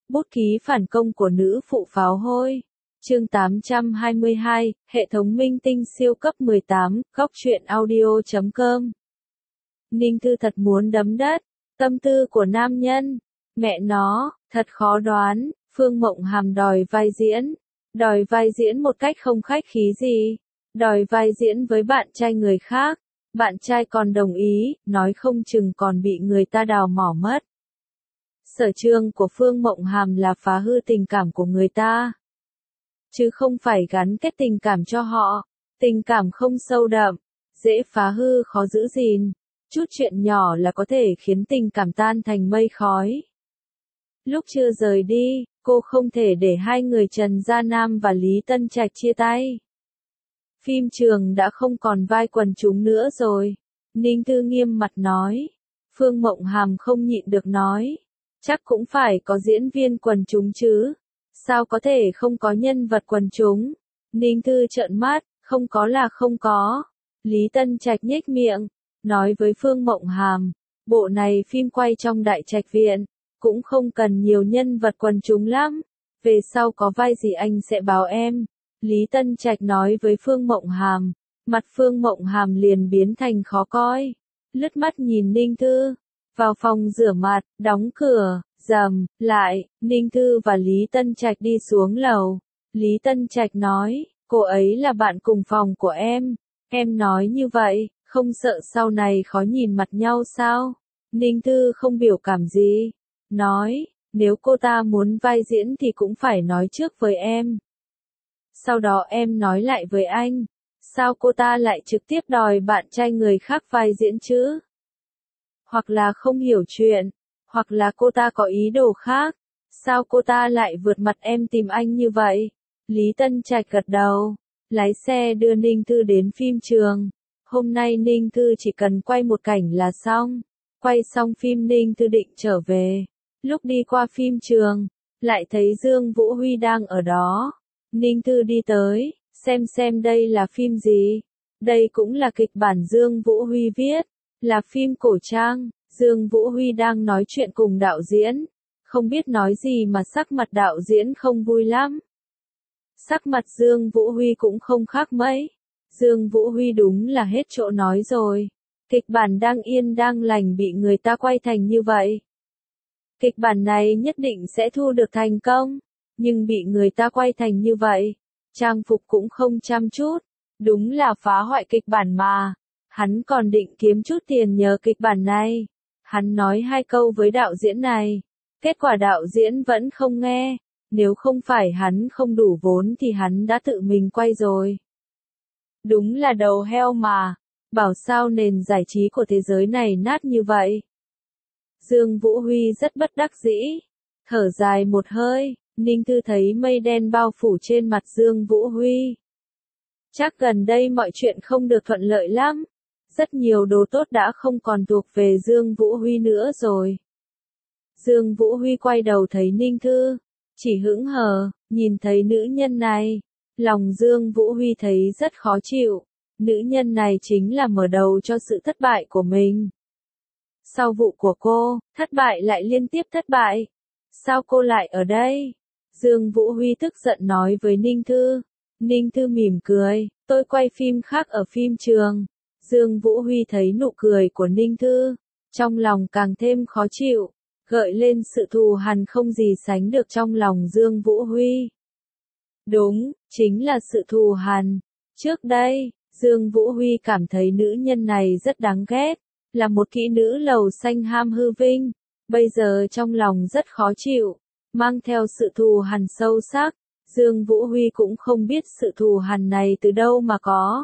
Bút ký phản công của nữ phụ pháo hôi. Chương 822, hệ thống minh tinh siêu cấp 18, góc truyện audio.com. Ninh Thư thật muốn đấm đất, tâm tư của nam nhân. Mẹ nó, thật khó đoán, Phương Mộng Hàm đòi vai diễn một cách không khách khí gì. Đòi vai diễn với bạn trai người khác, bạn trai còn đồng ý, nói không chừng còn bị người ta đào mỏ mất. Sở trường của Phương Mộng Hàm là phá hư tình cảm của người ta, chứ không phải gắn kết tình cảm cho họ. Tình cảm không sâu đậm, dễ phá hư khó giữ gìn, chút chuyện nhỏ là có thể khiến tình cảm tan thành mây khói. Lúc chưa rời đi, cô không thể để hai người Trần Gia Nam và Lý Tân Trạch chia tay. Phim trường đã không còn vai quần chúng nữa rồi. Ninh Thư nghiêm mặt nói. Phương Mộng Hàm không nhịn được nói. Chắc cũng phải có diễn viên quần chúng chứ. Sao có thể không có nhân vật quần chúng? Ninh Thư trợn mắt, không có là không có. Lý Tân Trạch nhếch miệng, nói với Phương Mộng Hàm. Bộ này phim quay trong Đại Trạch Viện, cũng không cần nhiều nhân vật quần chúng lắm. Về sau có vai gì anh sẽ báo em. Lý Tân Trạch nói với Phương Mộng Hàm, mặt Phương Mộng Hàm liền biến thành khó coi, lướt mắt nhìn Ninh Thư, vào phòng rửa mặt, đóng cửa, rầm, lại, Ninh Thư và Lý Tân Trạch đi xuống lầu. Lý Tân Trạch nói, cô ấy là bạn cùng phòng của em nói như vậy, không sợ sau này khó nhìn mặt nhau sao? Ninh Thư không biểu cảm gì, nói, nếu cô ta muốn vai diễn thì cũng phải nói trước với em. Sau đó em nói lại với anh, sao cô ta lại trực tiếp đòi bạn trai người khác vai diễn chứ? Hoặc là không hiểu chuyện, hoặc là cô ta có ý đồ khác, sao cô ta lại vượt mặt em tìm anh như vậy? Lý Tân Trạch gật đầu, lái xe đưa Ninh Thư đến phim trường. Hôm nay Ninh Thư chỉ cần quay một cảnh là xong, quay xong phim Ninh Thư định trở về. Lúc đi qua phim trường, lại thấy Dương Vũ Huy đang ở đó. Ninh Thư đi tới, xem đây là phim gì. Đây cũng là kịch bản Dương Vũ Huy viết, là phim cổ trang. Dương Vũ Huy đang nói chuyện cùng đạo diễn, không biết nói gì mà sắc mặt đạo diễn không vui lắm. Sắc mặt Dương Vũ Huy cũng không khác mấy. Dương Vũ Huy đúng là hết chỗ nói rồi. Kịch bản đang yên đang lành bị người ta quay thành như vậy. Kịch bản này nhất định sẽ thu được thành công. Nhưng bị người ta quay thành như vậy, trang phục cũng không chăm chút, đúng là phá hoại kịch bản mà. Hắn còn định kiếm chút tiền nhờ kịch bản này. Hắn nói 2 câu với đạo diễn này, kết quả đạo diễn vẫn không nghe. Nếu không phải hắn không đủ vốn thì hắn đã tự mình quay rồi. Đúng là đầu heo mà, bảo sao nền giải trí của thế giới này nát như vậy. Dương Vũ Huy rất bất đắc dĩ, thở dài một hơi. Ninh Thư thấy mây đen bao phủ trên mặt Dương Vũ Huy. Chắc gần đây mọi chuyện không được thuận lợi lắm. Rất nhiều đồ tốt đã không còn thuộc về Dương Vũ Huy nữa rồi. Dương Vũ Huy quay đầu thấy Ninh Thư, chỉ hững hờ, nhìn thấy nữ nhân này. Lòng Dương Vũ Huy thấy rất khó chịu. Nữ nhân này chính là mở đầu cho sự thất bại của mình. Sau vụ của cô, thất bại lại liên tiếp thất bại. Sao cô lại ở đây? Dương Vũ Huy tức giận nói với Ninh Thư. Ninh Thư mỉm cười, tôi quay phim khác ở phim trường. Dương Vũ Huy thấy nụ cười của Ninh Thư, trong lòng càng thêm khó chịu, gợi lên sự thù hằn không gì sánh được trong lòng Dương Vũ Huy. Đúng, chính là sự thù hằn. Trước đây, Dương Vũ Huy cảm thấy nữ nhân này rất đáng ghét, là một kỹ nữ lầu xanh ham hư vinh. Bây giờ trong lòng rất khó chịu, mang theo sự thù hằn sâu sắc. Dương Vũ Huy cũng không biết sự thù hằn này từ đâu mà có.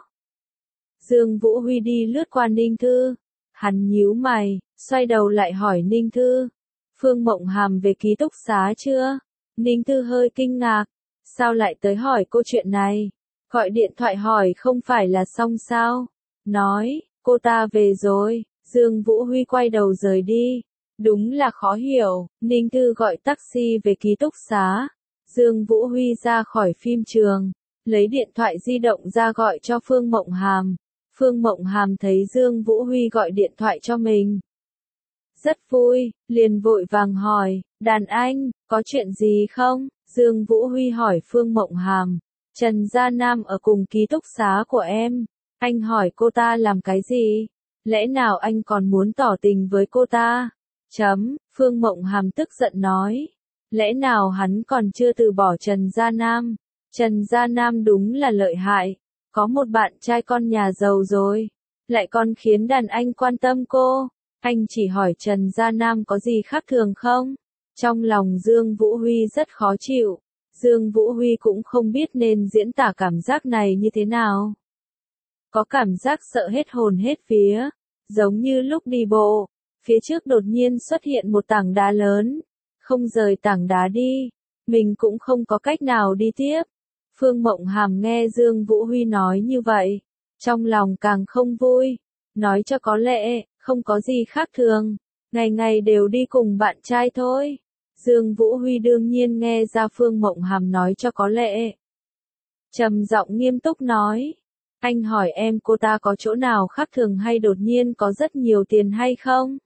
Dương Vũ Huy đi lướt qua Ninh Thư. Hắn nhíu mày, xoay đầu lại hỏi Ninh Thư. Phương Mộng Hàm về ký túc xá chưa? Ninh Thư hơi kinh ngạc. Sao lại tới hỏi cô chuyện này? Gọi điện thoại hỏi không phải là xong sao? Nói, cô ta về rồi. Dương Vũ Huy quay đầu rời đi. Đúng là khó hiểu. Ninh Thư gọi taxi về ký túc xá. Dương Vũ Huy ra khỏi phim trường, lấy điện thoại di động ra gọi cho Phương Mộng Hàm. Phương Mộng Hàm thấy Dương Vũ Huy gọi điện thoại cho mình. rất vui, liền vội vàng hỏi, đàn anh, có chuyện gì không? Dương Vũ Huy hỏi Phương Mộng Hàm, Trần Gia Nam ở cùng ký túc xá của em, anh hỏi cô ta làm cái gì? Lẽ nào anh còn muốn tỏ tình với cô ta? Phương Mộng Hàm tức giận nói, lẽ nào hắn còn chưa từ bỏ Trần Gia Nam? Trần Gia Nam đúng là lợi hại, có một bạn trai con nhà giàu rồi, lại còn khiến đàn anh quan tâm cô. Anh chỉ hỏi Trần Gia Nam có gì khác thường không? Trong lòng Dương Vũ Huy rất khó chịu, Dương Vũ Huy cũng không biết nên diễn tả cảm giác này như thế nào. Có cảm giác sợ hết hồn hết vía, giống như lúc đi bộ, phía trước đột nhiên xuất hiện một tảng đá lớn, không rời tảng đá đi, mình cũng không có cách nào đi tiếp. Phương Mộng Hàm nghe Dương Vũ Huy nói như vậy, trong lòng càng không vui, nói cho có lẽ, không có gì khác thường, ngày ngày đều đi cùng bạn trai thôi. Dương Vũ Huy đương nhiên nghe ra Phương Mộng Hàm nói cho có lẽ. Trầm giọng nghiêm túc nói, anh hỏi em cô ta có chỗ nào khác thường hay đột nhiên có rất nhiều tiền hay không?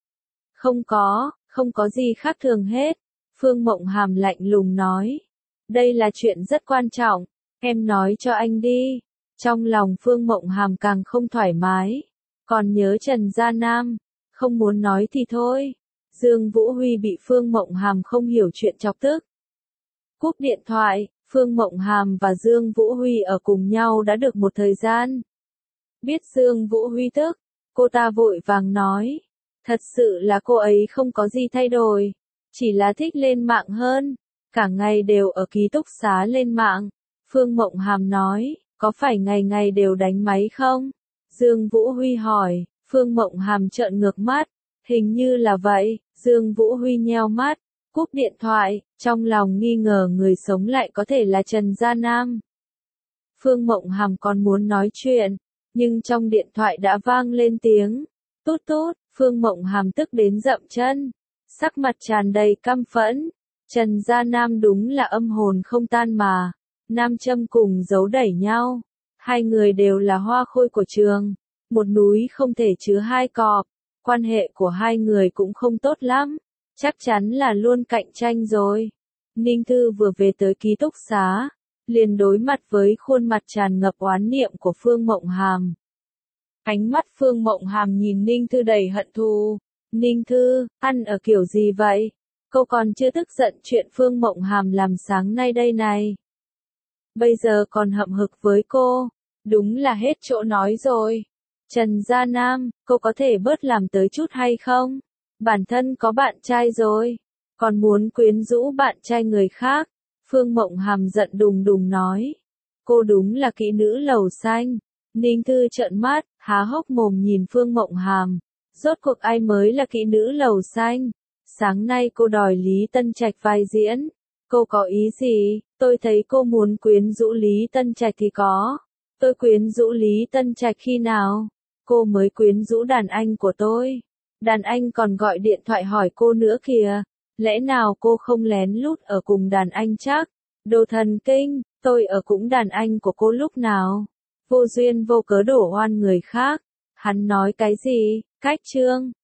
Không có gì khác thường hết. Phương Mộng Hàm lạnh lùng nói, đây là chuyện rất quan trọng, em nói cho anh đi. Trong lòng Phương Mộng Hàm càng không thoải mái, còn nhớ Trần Gia Nam, không muốn nói thì thôi. Dương Vũ Huy bị Phương Mộng Hàm không hiểu chuyện chọc tức. Cúp điện thoại, Phương Mộng Hàm và Dương Vũ Huy ở cùng nhau đã được một thời gian. Biết Dương Vũ Huy tức, cô ta vội vàng nói, thật sự là cô ấy không có gì thay đổi, chỉ là thích lên mạng hơn, cả ngày đều ở ký túc xá lên mạng. Phương Mộng Hàm nói, có phải ngày ngày đều đánh máy không? Dương Vũ Huy hỏi, Phương Mộng Hàm trợn ngược mắt, hình như là vậy. Dương Vũ Huy nheo mắt, cúp điện thoại, trong lòng nghi ngờ người sống lại có thể là Trần Gia Nam. Phương Mộng Hàm còn muốn nói chuyện, nhưng trong điện thoại đã vang lên tiếng tút tút. Phương Mộng Hàm tức đến dậm chân, sắc mặt tràn đầy căm phẫn. Trần Gia Nam đúng là âm hồn không tan mà. Nam châm cùng giấu đẩy nhau, hai người đều là hoa khôi của trường, một núi không thể chứa hai cọp, quan hệ của hai người cũng không tốt lắm, chắc chắn là luôn cạnh tranh rồi. Ninh Thư vừa về tới ký túc xá, liền đối mặt với khuôn mặt tràn ngập oán niệm của Phương Mộng Hàm. Ánh mắt Phương Mộng Hàm nhìn Ninh Thư đầy hận thù. Ninh Thư, ăn ở kiểu gì vậy? Cô còn chưa tức giận chuyện Phương Mộng Hàm làm sáng nay đây này. Bây giờ còn hậm hực với cô, đúng là hết chỗ nói rồi. Trần Gia Nam, cô có thể bớt làm tới chút hay không? Bản thân có bạn trai rồi, còn muốn quyến rũ bạn trai người khác. Phương Mộng Hàm giận đùng đùng nói, cô đúng là kỹ nữ lầu xanh. Ninh Thư trợn mắt, há hốc mồm nhìn Phương Mộng Hàm, rốt cuộc ai mới là kỹ nữ lầu xanh? Sáng nay cô đòi Lý Tân Trạch vai diễn, cô có ý gì? Tôi thấy cô muốn quyến rũ Lý Tân Trạch thì có. Tôi quyến rũ Lý Tân Trạch khi nào? Cô mới quyến rũ đàn anh của tôi. Đàn anh còn gọi điện thoại hỏi cô nữa kìa. Lẽ nào cô không lén lút ở cùng đàn anh chắc? Đồ thần kinh, tôi ở cũng đàn anh của cô lúc nào? Vô duyên vô cớ đổ oan người khác. Hắn nói cái gì? Cách trương.